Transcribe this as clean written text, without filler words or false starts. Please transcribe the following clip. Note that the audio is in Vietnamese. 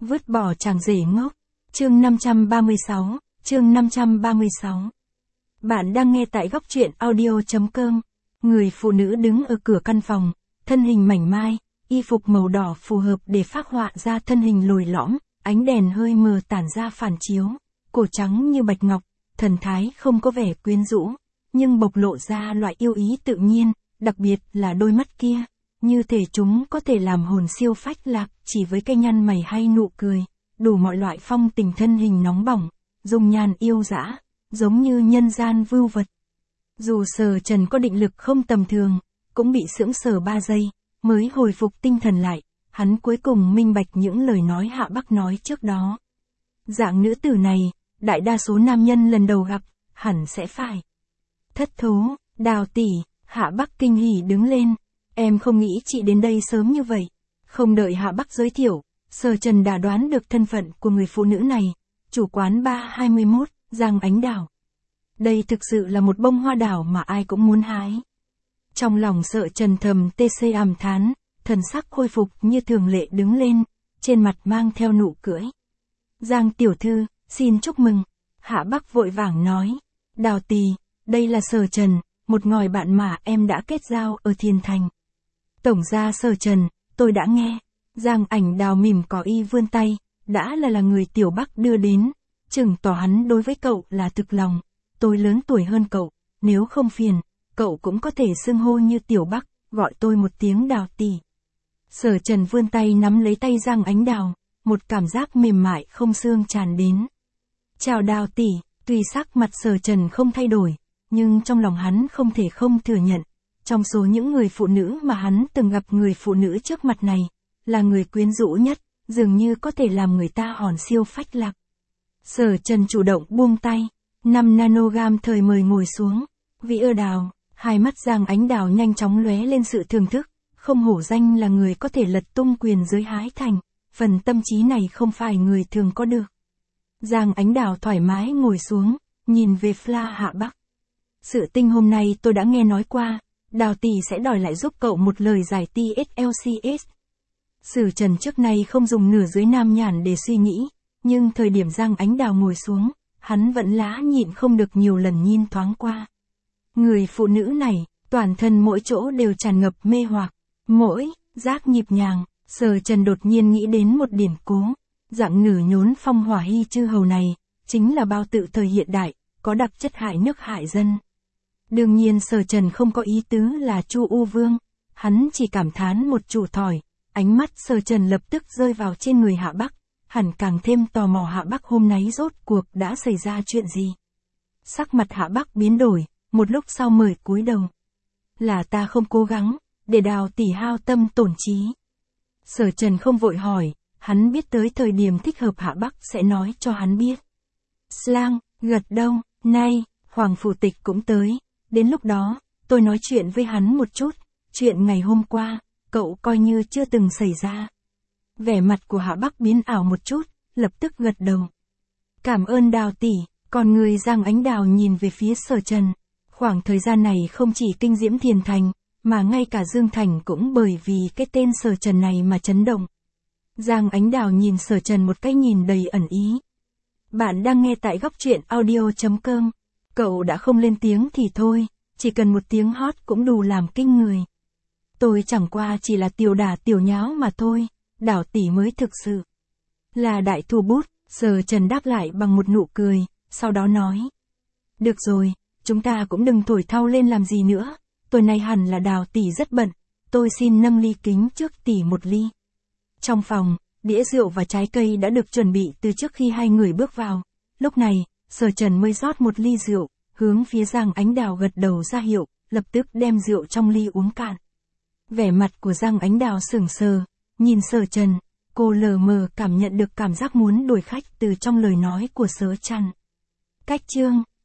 Vứt bỏ chàng rể ngốc. Chương 536, chương 536. Bạn đang nghe tại góc truyện audio.com. Người phụ nữ đứng ở cửa căn phòng, thân hình mảnh mai, y phục màu đỏ phù hợp để phác họa ra thân hình lồi lõm, ánh đèn hơi mờ tản ra phản chiếu, cổ trắng như bạch ngọc, thần thái không có vẻ quyến rũ, nhưng bộc lộ ra loại yêu ý tự nhiên, đặc biệt là đôi mắt kia, như thể chúng có thể làm hồn siêu phách lạc chỉ với cái nhăn mày hay nụ cười, đủ mọi loại phong tình thân hình nóng bỏng, dung nhan yêu dã, giống như nhân gian vưu vật. Dù Sở Trần có định lực không tầm thường, cũng bị sững sờ 3 giây, mới hồi phục tinh thần lại, hắn cuối cùng minh bạch những lời nói Hạ Bắc nói trước đó. Dạng nữ tử này, đại đa số nam nhân lần đầu gặp, hẳn sẽ phải thất thố. Đào tỷ, Hạ Bắc kinh hỉ đứng lên, em không nghĩ chị đến đây sớm như vậy. Không đợi Hạ Bắc giới thiệu, Sở Trần đã đoán được thân phận của người phụ nữ này, chủ quán 321, Giang Ánh Đào. Đây thực sự là một bông hoa đào mà ai cũng muốn hái. Trong lòng Sở Trần thầm tê ảm thán, thần sắc khôi phục như thường lệ đứng lên, trên mặt mang theo nụ cười. Giang tiểu thư, xin chúc mừng. Hạ Bắc vội vàng nói, Đào tỷ, đây là Sở Trần, một ngòi bạn mà em đã kết giao ở Thiên Thành. Tổng gia Sở Trần, tôi đã nghe. Giang Ảnh Đào mỉm có ý vươn tay, đã là người tiểu Bắc đưa đến, chừng tỏ hắn đối với cậu là thực lòng. Tôi lớn tuổi hơn cậu, nếu không phiền, cậu cũng có thể xưng hô như tiểu Bắc, gọi tôi một tiếng Đào tỷ. Sở Trần vươn tay nắm lấy tay Giang Ánh Đào, một cảm giác mềm mại không xương tràn đến. Chào Đào tỷ, tuy sắc mặt Sở Trần không thay đổi, nhưng trong lòng hắn không thể không thừa nhận, trong số những người phụ nữ mà hắn từng gặp, người phụ nữ trước mặt này, là người quyến rũ nhất, dường như có thể làm người ta hồn siêu phách lạc. Sở Trần chủ động buông tay, 5 nanogam thời mời ngồi xuống, Vĩ ơ Đào, hai mắt Giang Ánh Đào nhanh chóng lóe lên sự thưởng thức, không hổ danh là người có thể lật tung quyền giới hái thành, phần tâm trí này không phải người thường có được. Giang Ánh Đào thoải mái ngồi xuống, nhìn về Fla Hạ Bắc. Sự tình hôm nay tôi đã nghe nói qua, Đào tỷ sẽ đòi lại giúp cậu một lời giải TSLCS. Sở Trần trước nay không dùng nửa dưới nam nhàn để suy nghĩ, nhưng thời điểm Giang Ánh Đào ngồi xuống, hắn vẫn lá nhịn không được nhiều lần nhìn thoáng qua. Người phụ nữ này, toàn thân mỗi chỗ đều tràn ngập mê hoặc, mỗi giác nhịp nhàng. Sở Trần đột nhiên nghĩ đến một điển cố, dạng nửa nhốn phong hỏa hy chư hầu này, chính là bao tự thời hiện đại, có đặc chất hại nước hại dân. Đương nhiên Sở Trần không có ý tứ là Chu U Vương, hắn chỉ cảm thán một chủ thỏi, ánh mắt Sở Trần lập tức rơi vào trên người Hạ Bắc, hẳn càng thêm tò mò Hạ Bắc hôm nay rốt cuộc đã xảy ra chuyện gì. Sắc mặt Hạ Bắc biến đổi, một lúc sau mời cúi đầu. Là ta không cố gắng, để Đào tỷ hao tâm tổn trí. Sở Trần không vội hỏi, hắn biết tới thời điểm thích hợp Hạ Bắc sẽ nói cho hắn biết. Slang, gật đầu, nay, Hoàng Phủ Tịch cũng tới, đến lúc đó, tôi nói chuyện với hắn một chút, chuyện ngày hôm qua, cậu coi như chưa từng xảy ra. Vẻ mặt của Hạ Bắc biến ảo một chút, lập tức gật đầu. Cảm ơn Đào tỷ, còn người Giang Ánh Đào nhìn về phía Sở Trần. Khoảng thời gian này không chỉ kinh diễm Thiền Thành, mà ngay cả Dương Thành cũng bởi vì cái tên Sở Trần này mà chấn động. Giang Ánh Đào nhìn Sở Trần một cái nhìn đầy ẩn ý. Bạn đang nghe tại góc truyện audio.com. Cậu đã không lên tiếng thì thôi, chỉ cần một tiếng hót cũng đủ làm kinh người. Tôi chẳng qua chỉ là tiểu đả tiểu nháo mà thôi, Đào tỷ mới thực sự là đại thủ bút. Sở Trần đáp lại bằng một nụ cười, sau đó nói. Được rồi, chúng ta cũng đừng thổi thao lên làm gì nữa, tối nay hẳn là Đào tỷ rất bận, tôi xin nâng ly kính trước tỷ một ly. Trong phòng, đĩa rượu và trái cây đã được chuẩn bị từ trước khi hai người bước vào. Lúc này, Sở Trần mới rót một ly rượu, hướng phía Giang Ánh Đào gật đầu ra hiệu, lập tức đem rượu trong ly uống cạn. Vẻ mặt của Giang Ánh Đào sững sờ, nhìn Sở Trần, cô lờ mờ cảm nhận được cảm giác muốn đuổi khách từ trong lời nói của Sở Trần. Cách chương